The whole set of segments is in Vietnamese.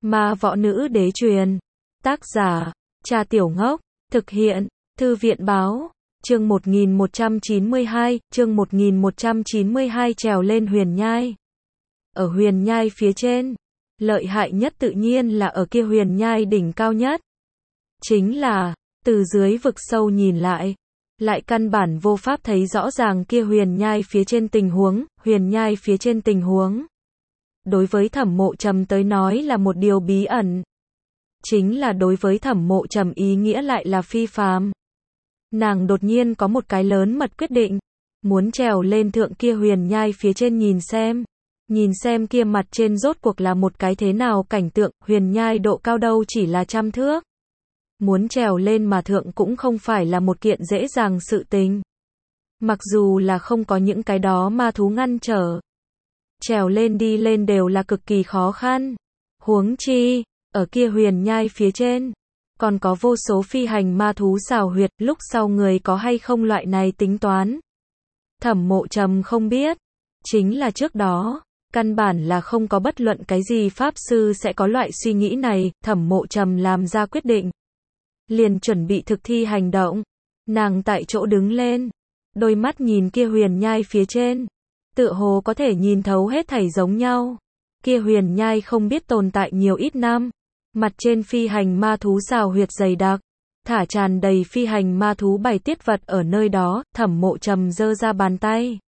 Ma võ nữ đế truyền. Tác giả, Trà Tiểu Ngốc. Thực hiện, Thư viện báo. Chương 1192, chương 1192 trèo lên huyền nhai. Ở huyền nhai phía trên, lợi hại nhất tự nhiên là ở kia huyền nhai đỉnh cao nhất. Chính là, từ dưới vực sâu nhìn lại căn bản vô pháp thấy rõ ràng kia huyền nhai phía trên tình huống, huyền nhai phía trên tình huống. Đối với Thẩm Mộ Trầm tới nói là một điều bí ẩn. Chính là đối với Thẩm Mộ Trầm ý nghĩa lại là phi phàm. Nàng đột nhiên có một cái lớn mật quyết định, muốn trèo lên thượng kia huyền nhai phía trên nhìn xem kia mặt trên rốt cuộc là một cái thế nào cảnh tượng, huyền nhai độ cao đâu chỉ là 100 thước. Muốn trèo lên mà thượng cũng không phải là một kiện dễ dàng sự tình. Mặc dù là không có những cái đó ma thú ngăn trở, trèo lên đi lên đều là cực kỳ khó khăn. Huống chi, ở kia huyền nhai phía trên, còn có vô số phi hành ma thú xào huyệt, lúc sau người có hay không loại này tính toán. Thẩm Mộ Trầm không biết, chính là trước đó, căn bản là không có bất luận cái gì pháp sư sẽ có loại suy nghĩ này, Thẩm Mộ Trầm làm ra quyết định. Liền chuẩn bị thực thi hành động. Nàng tại chỗ đứng lên, đôi mắt nhìn kia huyền nhai phía trên, tựa hồ có thể nhìn thấu hết thảy giống nhau. Kia huyền nhai không biết tồn tại nhiều ít năm, mặt trên phi hành ma thú xào huyệt dày đặc, thả tràn đầy phi hành ma thú bày tiết vật ở nơi đó. Thẩm Mộ Trầm giơ ra bàn tay,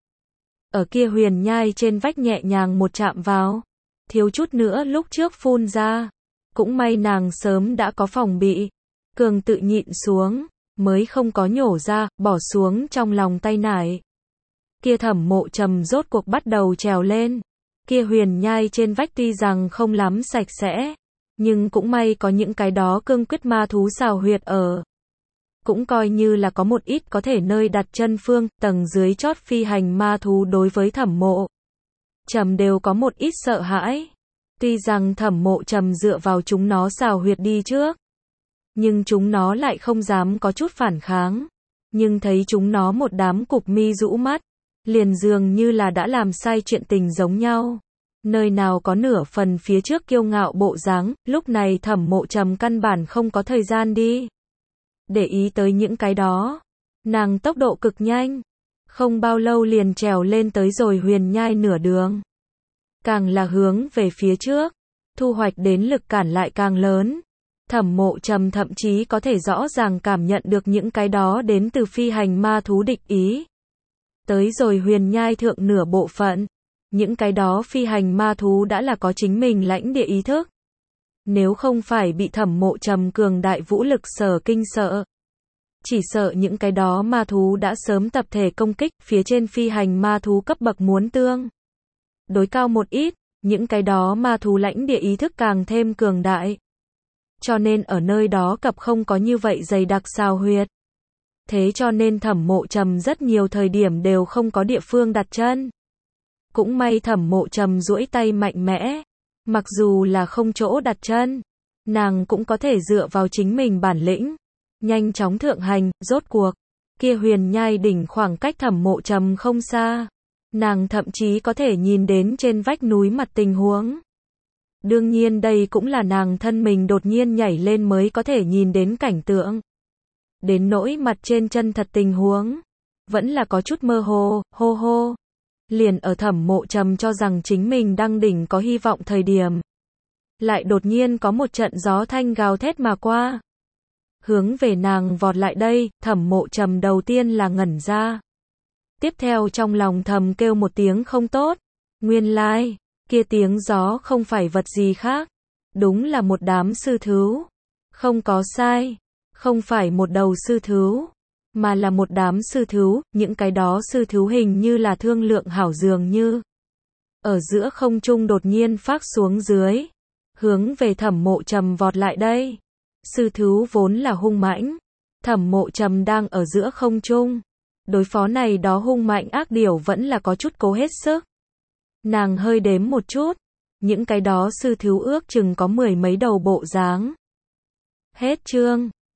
ở kia huyền nhai trên vách nhẹ nhàng một chạm vào, thiếu chút nữa lúc trước phun ra. Cũng may nàng sớm đã có phòng bị, cường tự nhịn xuống, mới không có nhổ ra, bỏ xuống trong lòng tay nải. Kia Thẩm Mộ Trầm rốt cuộc bắt đầu trèo lên. Kia huyền nhai trên vách tuy rằng không lắm sạch sẽ, nhưng cũng may có những cái đó cương quyết ma thú xào huyệt ở. Cũng coi như là có một ít có thể nơi đặt chân phương, tầng dưới chót phi hành ma thú đối với Thẩm Mộ Trầm đều có một ít sợ hãi. Tuy rằng Thẩm Mộ Trầm dựa vào chúng nó xào huyệt đi trước, nhưng chúng nó lại không dám có chút phản kháng. Nhưng thấy chúng nó một đám cụp mi rũ mắt, liền dường như là đã làm sai chuyện tình giống nhau. Nơi nào có nửa phần phía trước kiêu ngạo bộ dáng, lúc này Thẩm Mộ Trầm căn bản không có thời gian đi để ý tới những cái đó. Nàng tốc độ cực nhanh, không bao lâu liền trèo lên tới rồi huyền nhai nửa đường. Càng là hướng về phía trước, thu hoạch đến lực cản lại càng lớn. Thẩm Mộ Trầm thậm chí có thể rõ ràng cảm nhận được những cái đó đến từ phi hành ma thú địch ý. Tới rồi huyền nhai thượng nửa bộ phận, những cái đó phi hành ma thú đã là có chính mình lãnh địa ý thức. Nếu không phải bị Thẩm Mộ Trầm cường đại vũ lực sở kinh sợ, chỉ sợ những cái đó ma thú đã sớm tập thể công kích. Phía trên phi hành ma thú cấp bậc muốn tương đối cao một ít, những cái đó ma thú lãnh địa ý thức càng thêm cường đại. Cho nên ở nơi đó cập không có như vậy dày đặc xào huyệt. Thế cho nên Thẩm Mộ Trầm rất nhiều thời điểm đều không có địa phương đặt chân. Cũng may Thẩm Mộ Trầm duỗi tay mạnh mẽ, mặc dù là không chỗ đặt chân, nàng cũng có thể dựa vào chính mình bản lĩnh, nhanh chóng thượng hành. Rốt cuộc, kia huyền nhai đỉnh khoảng cách Thẩm Mộ Trầm không xa, nàng thậm chí có thể nhìn đến trên vách núi mặt tình huống. Đương nhiên đây cũng là nàng thân mình đột nhiên nhảy lên mới có thể nhìn đến cảnh tượng. Đến nỗi mặt trên chân thật tình huống, vẫn là có chút mơ hồ, hô. Liền ở Thẩm Mộ Trầm cho rằng chính mình đang đỉnh có hy vọng thời điểm, lại đột nhiên có một trận gió thanh gào thét mà qua, hướng về nàng vọt lại đây. Thẩm Mộ Trầm đầu tiên là ngẩn ra, tiếp theo trong lòng thầm kêu một tiếng không tốt. Nguyên lai, kia tiếng gió không phải vật gì khác, đúng là một đám sư thú. Không có sai, không phải một đầu sư thú, mà là một đám sư thú. Những cái đó sư thú hình như là thương lượng hảo dường như ở giữa không trung đột nhiên phác xuống dưới, hướng về Thẩm Mộ Trầm vọt lại đây. Sư thú vốn là hung mãnh, Thẩm Mộ Trầm đang ở giữa không trung, đối phó này đó hung mạnh ác điểu vẫn là có chút cố hết sức. Nàng hơi đếm một chút, những cái đó sư thú ước chừng có 10 mấy đầu bộ dáng. Hết chương.